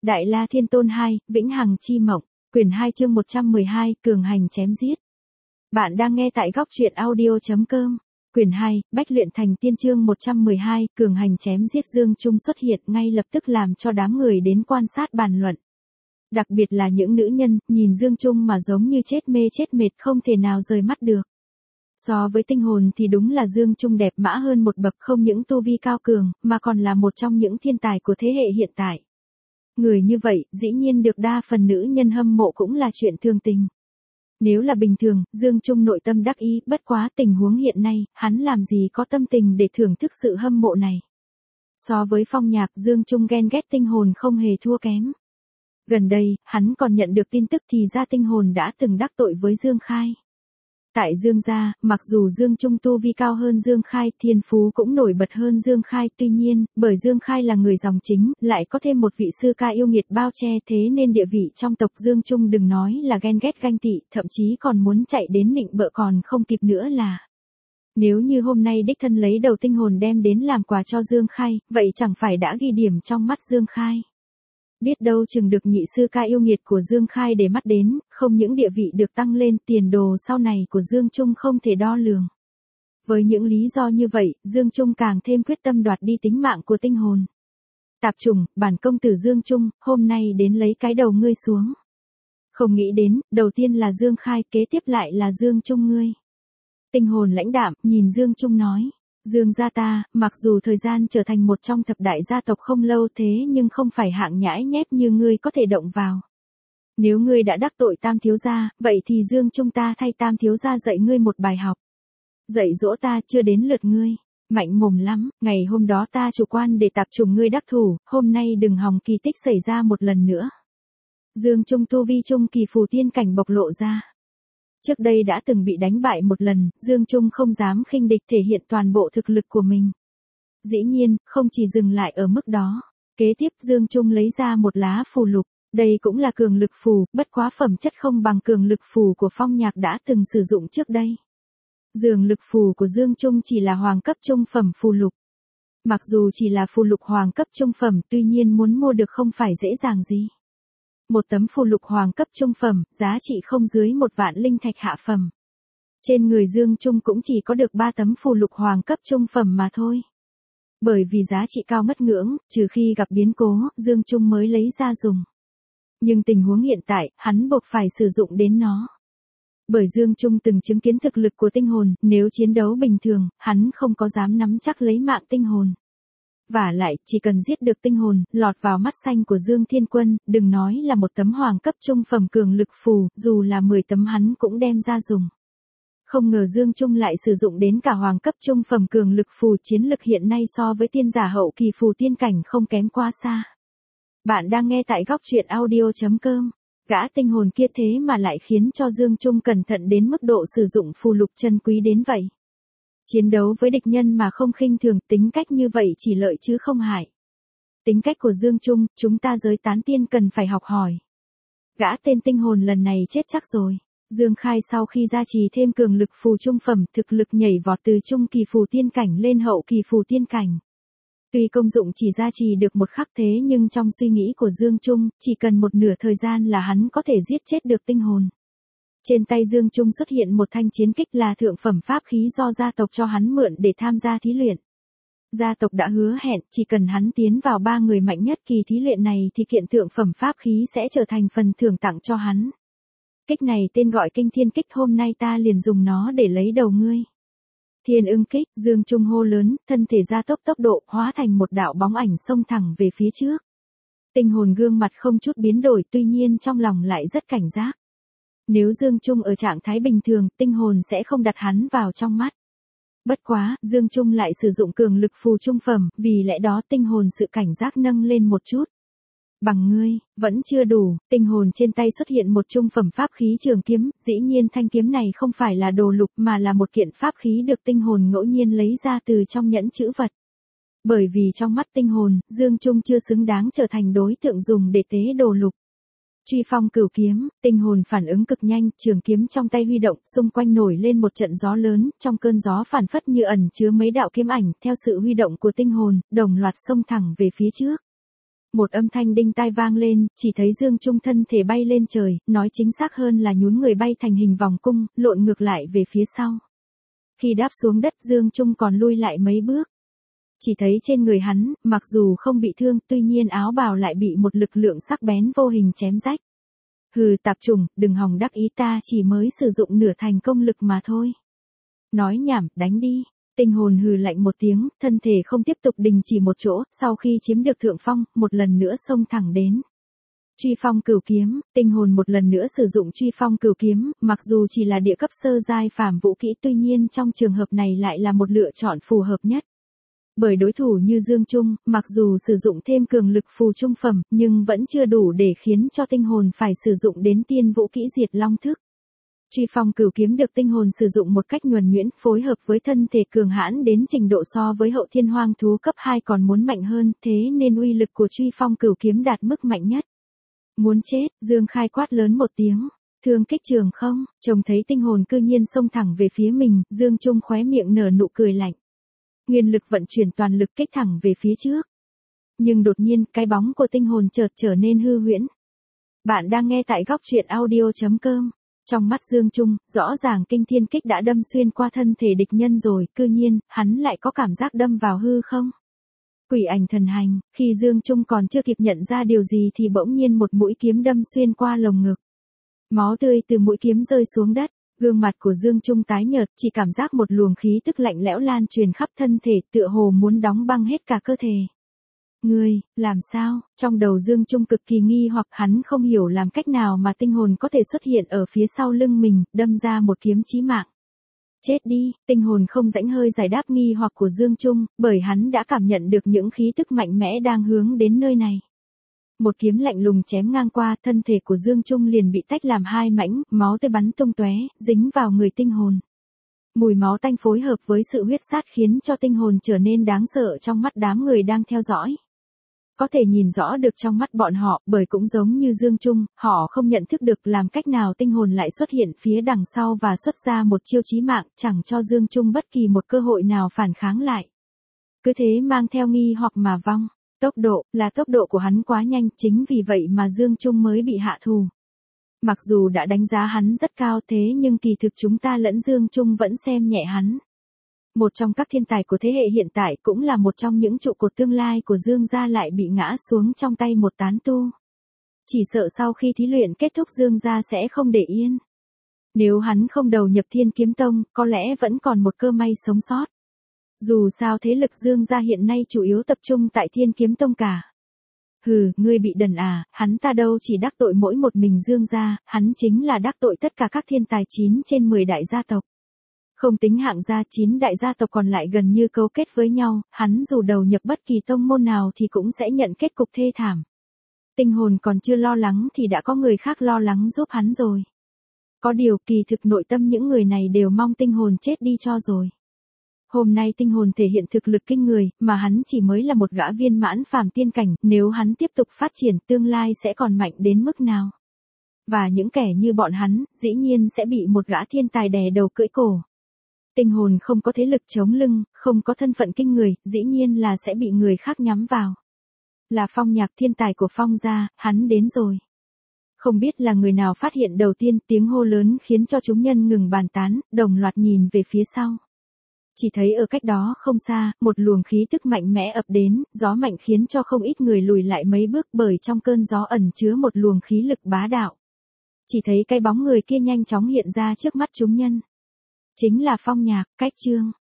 Đại La Thiên Tôn 2, Vĩnh Hằng Chi Mộng, quyển 2 chương 112, Cường Hành Chém Giết. Bạn đang nghe tại góc truyện audio.com. Quyển 2, Bách Luyện Thành Tiên chương 112, Cường Hành Chém Giết. Dương Trung xuất hiện ngay lập tức làm cho đám người đến quan sát bàn luận. Đặc biệt là những nữ nhân, nhìn Dương Trung mà giống như chết mê chết mệt không thể nào rời mắt được. So với tinh hồn thì đúng là Dương Trung đẹp mã hơn một bậc, không những tu vi cao cường, mà còn là một trong những thiên tài của thế hệ hiện tại. Người như vậy, dĩ nhiên được đa phần nữ nhân hâm mộ cũng là chuyện thường tình. Nếu là bình thường, Dương Trung nội tâm đắc ý, bất quá tình huống hiện nay, hắn làm gì có tâm tình để thưởng thức sự hâm mộ này. So với Phong Nhạc, Dương Trung ghen ghét tinh hồn không hề thua kém. Gần đây, hắn còn nhận được tin tức thì ra tinh hồn đã từng đắc tội với Dương Khai. Tại Dương gia, mặc dù Dương Trung tu vi cao hơn Dương Khai, thiên phú cũng nổi bật hơn Dương Khai, tuy nhiên, bởi Dương Khai là người dòng chính, lại có thêm một vị sư ca yêu nghiệt bao che, thế nên địa vị trong tộc Dương Trung đừng nói là ghen ghét ganh tị, thậm chí còn muốn chạy đến nịnh bợ còn không kịp nữa là. Nếu như hôm nay đích thân lấy đầu tinh hồn đem đến làm quà cho Dương Khai, vậy chẳng phải đã ghi điểm trong mắt Dương Khai. Biết đâu chừng được nhị sư ca yêu nghiệt của Dương Khai để mắt đến, không những địa vị được tăng lên, tiền đồ sau này của Dương Trung không thể đo lường. Với những lý do như vậy, Dương Trung càng thêm quyết tâm đoạt đi tính mạng của tinh hồn. Tạp chủng, bản công tử Dương Trung, hôm nay đến lấy cái đầu ngươi xuống. Không nghĩ đến, đầu tiên là Dương Khai, kế tiếp lại là Dương Trung ngươi. Tinh hồn lãnh đạm, nhìn Dương Trung nói. Dương gia ta, mặc dù thời gian trở thành một trong thập đại gia tộc không lâu thế nhưng không phải hạng nhãi nhép như ngươi có thể động vào. Nếu ngươi đã đắc tội Tam thiếu gia, vậy thì Dương Trung ta thay Tam thiếu gia dạy ngươi một bài học. Dạy dỗ ta chưa đến lượt ngươi. Mạnh mồm lắm, ngày hôm đó ta chủ quan để tạp chủng ngươi đắc thủ, hôm nay đừng hòng kỳ tích xảy ra một lần nữa. Dương Trung tu vi trung kỳ phù tiên cảnh bộc lộ ra. Trước đây đã từng bị đánh bại một lần, Dương Trung không dám khinh địch thể hiện toàn bộ thực lực của mình. Dĩ nhiên, không chỉ dừng lại ở mức đó. Kế tiếp Dương Trung lấy ra một lá phù lục, đây cũng là cường lực phù, bất quá phẩm chất không bằng cường lực phù của Phong Nhạc đã từng sử dụng trước đây. Dường lực phù của Dương Trung chỉ là hoàng cấp trung phẩm phù lục. Mặc dù chỉ là phù lục hoàng cấp trung phẩm, tuy nhiên muốn mua được không phải dễ dàng gì. Một tấm phù lục hoàng cấp trung phẩm, giá trị không dưới 1 vạn linh thạch hạ phẩm. Trên người Dương Trung cũng chỉ có được 3 tấm phù lục hoàng cấp trung phẩm mà thôi. Bởi vì giá trị cao mất ngưỡng, trừ khi gặp biến cố, Dương Trung mới lấy ra dùng. Nhưng tình huống hiện tại, hắn buộc phải sử dụng đến nó. Bởi Dương Trung từng chứng kiến thực lực của tinh hồn, nếu chiến đấu bình thường, hắn không có dám nắm chắc lấy mạng tinh hồn. Vả lại, chỉ cần giết được tinh hồn, lọt vào mắt xanh của Dương Thiên Quân, đừng nói là một tấm hoàng cấp trung phẩm cường lực phù, dù là 10 tấm hắn cũng đem ra dùng. Không ngờ Dương Trung lại sử dụng đến cả hoàng cấp trung phẩm cường lực phù, chiến lực hiện nay so với tiên giả hậu kỳ phù tiên cảnh không kém quá xa. Bạn đang nghe tại góc truyện audio.com. Gã tinh hồn kia thế mà lại khiến cho Dương Trung cẩn thận đến mức độ sử dụng phù lục chân quý đến vậy. Chiến đấu với địch nhân mà không khinh thường, tính cách như vậy chỉ lợi chứ không hại. Tính cách của Dương Trung, chúng ta giới tán tiên cần phải học hỏi. Gã tên tinh hồn lần này chết chắc rồi. Dương Khai sau khi gia trì thêm cường lực phù trung phẩm, thực lực nhảy vọt từ trung kỳ phù tiên cảnh lên hậu kỳ phù tiên cảnh. Tuy công dụng chỉ gia trì được một khắc thế nhưng trong suy nghĩ của Dương Trung, chỉ cần một nửa thời gian là hắn có thể giết chết được tinh hồn. Trên tay Dương Trung xuất hiện một thanh chiến kích là thượng phẩm pháp khí do gia tộc cho hắn mượn để tham gia thí luyện. Gia tộc đã hứa hẹn, chỉ cần hắn tiến vào 3 người mạnh nhất kỳ thí luyện này thì kiện thượng phẩm pháp khí sẽ trở thành phần thưởng tặng cho hắn. Kích này tên gọi Kinh Thiên Kích, hôm nay ta liền dùng nó để lấy đầu ngươi. Thiên Ưng Kích, Dương Trung hô lớn, thân thể gia tốc tốc độ, hóa thành một đạo bóng ảnh xông thẳng về phía trước. Tinh hồn gương mặt không chút biến đổi, tuy nhiên trong lòng lại rất cảnh giác. Nếu Dương Trung ở trạng thái bình thường, tinh hồn sẽ không đặt hắn vào trong mắt. Bất quá, Dương Trung lại sử dụng cường lực phù trung phẩm, vì lẽ đó tinh hồn sự cảnh giác nâng lên một chút. Bằng ngươi, vẫn chưa đủ, tinh hồn trên tay xuất hiện một trung phẩm pháp khí trường kiếm, dĩ nhiên thanh kiếm này không phải là đồ lục mà là một kiện pháp khí được tinh hồn ngẫu nhiên lấy ra từ trong nhẫn trữ vật. Bởi vì trong mắt tinh hồn, Dương Trung chưa xứng đáng trở thành đối tượng dùng để tế đồ lục. Truy phong cửu kiếm, tinh hồn phản ứng cực nhanh, trường kiếm trong tay huy động, xung quanh nổi lên một trận gió lớn, trong cơn gió phản phất như ẩn chứa mấy đạo kiếm ảnh, theo sự huy động của tinh hồn, đồng loạt xông thẳng về phía trước. Một âm thanh đinh tai vang lên, chỉ thấy Dương Trung thân thể bay lên trời, nói chính xác hơn là nhún người bay thành hình vòng cung, lộn ngược lại về phía sau. Khi đáp xuống đất Dương Trung còn lui lại mấy bước. Chỉ thấy trên người hắn, mặc dù không bị thương, tuy nhiên áo bào lại bị một lực lượng sắc bén vô hình chém rách. Hừ tạp chủng, đừng hòng đắc ý, ta chỉ mới sử dụng nửa thành công lực mà thôi. Nói nhảm, đánh đi. Tinh hồn hừ lạnh một tiếng, thân thể không tiếp tục đình chỉ một chỗ, sau khi chiếm được thượng phong, một lần nữa xông thẳng đến. Truy phong cửu kiếm, tinh hồn một lần nữa sử dụng truy phong cửu kiếm, mặc dù chỉ là địa cấp sơ giai phàm vũ kỹ, tuy nhiên trong trường hợp này lại là một lựa chọn phù hợp nhất. Bởi đối thủ như Dương Trung, mặc dù sử dụng thêm cường lực phù trung phẩm, nhưng vẫn chưa đủ để khiến cho tinh hồn phải sử dụng đến tiên vũ kỹ diệt long thức. Truy phong cửu kiếm được tinh hồn sử dụng một cách nhuần nhuyễn, phối hợp với thân thể cường hãn đến trình độ so với hậu thiên hoang thú cấp 2 còn muốn mạnh hơn, thế nên uy lực của truy phong cửu kiếm đạt mức mạnh nhất. Muốn chết, Dương Khai quát lớn một tiếng. Thương kích trường không, trông thấy tinh hồn cư nhiên xông thẳng về phía mình, Dương Trung khóe miệng nở nụ cười lạnh. Nguyên lực vận chuyển toàn lực kích thẳng về phía trước. Nhưng đột nhiên, cái bóng của tinh hồn chợt trở nên hư huyễn. Bạn đang nghe tại góc truyện audio.com. Trong mắt Dương Trung, rõ ràng kinh thiên kích đã đâm xuyên qua thân thể địch nhân rồi, cư nhiên, hắn lại có cảm giác đâm vào hư không. Quỷ ảnh thần hành, khi Dương Trung còn chưa kịp nhận ra điều gì thì bỗng nhiên một mũi kiếm đâm xuyên qua lồng ngực. Máu tươi từ mũi kiếm rơi xuống đất, gương mặt của Dương Trung tái nhợt, chỉ cảm giác một luồng khí tức lạnh lẽo lan truyền khắp thân thể, tựa hồ muốn đóng băng hết cả cơ thể. Ngươi, làm sao? Trong đầu Dương Trung cực kỳ nghi hoặc, hắn không hiểu làm cách nào mà tinh hồn có thể xuất hiện ở phía sau lưng mình, đâm ra một kiếm chí mạng. Chết đi, tinh hồn không rãnh hơi giải đáp nghi hoặc của Dương Trung, bởi hắn đã cảm nhận được những khí tức mạnh mẽ đang hướng đến nơi này. Một kiếm lạnh lùng chém ngang qua, thân thể của Dương Trung liền bị tách làm hai mảnh, máu tươi bắn tung tóe, dính vào người tinh hồn. Mùi máu tanh phối hợp với sự huyết sát khiến cho tinh hồn trở nên đáng sợ trong mắt đám người đang theo dõi. Có thể nhìn rõ được trong mắt bọn họ, bởi cũng giống như Dương Trung, họ không nhận thức được làm cách nào tinh hồn lại xuất hiện phía đằng sau và xuất ra một chiêu chí mạng, chẳng cho Dương Trung bất kỳ một cơ hội nào phản kháng lại. Cứ thế mang theo nghi hoặc mà vong. Tốc độ của hắn quá nhanh, chính vì vậy mà Dương Trung mới bị hạ thù. Mặc dù đã đánh giá hắn rất cao thế nhưng kỳ thực chúng ta lẫn Dương Trung vẫn xem nhẹ hắn. Một trong các thiên tài của thế hệ hiện tại cũng là một trong những trụ cột tương lai của Dương gia lại bị ngã xuống trong tay một tán tu. Chỉ sợ sau khi thí luyện kết thúc Dương gia sẽ không để yên. Nếu hắn không đầu nhập Thiên Kiếm Tông, có lẽ vẫn còn một cơ may sống sót. Dù sao thế lực Dương gia hiện nay chủ yếu tập trung tại Thiên Kiếm Tông cả. Hừ, ngươi bị đần à, hắn ta đâu chỉ đắc tội mỗi một mình Dương gia, hắn chính là đắc tội tất cả các thiên tài 9 trên 10 đại gia tộc. Không tính hạng gia, 9 đại gia tộc còn lại gần như cấu kết với nhau, hắn dù đầu nhập bất kỳ tông môn nào thì cũng sẽ nhận kết cục thê thảm. Tinh hồn còn chưa lo lắng thì đã có người khác lo lắng giúp hắn rồi. Có điều kỳ thực nội tâm những người này đều mong tinh hồn chết đi cho rồi. Hôm nay tinh hồn thể hiện thực lực kinh người, mà hắn chỉ mới là một gã viên mãn phàm tiên cảnh, nếu hắn tiếp tục phát triển tương lai sẽ còn mạnh đến mức nào. Và những kẻ như bọn hắn, dĩ nhiên sẽ bị một gã thiên tài đè đầu cưỡi cổ. Tinh hồn không có thế lực chống lưng, không có thân phận kinh người, dĩ nhiên là sẽ bị người khác nhắm vào. Là Phong Nhạc, thiên tài của Phong gia, hắn đến rồi. Không biết là người nào phát hiện đầu tiên, tiếng hô lớn khiến cho chúng nhân ngừng bàn tán, đồng loạt nhìn về phía sau. Chỉ thấy ở cách đó không xa, một luồng khí tức mạnh mẽ ập đến, gió mạnh khiến cho không ít người lùi lại mấy bước bởi trong cơn gió ẩn chứa một luồng khí lực bá đạo. Chỉ thấy cái bóng người kia nhanh chóng hiện ra trước mắt chúng nhân. Chính là Phong Nhạc, Cách Chương.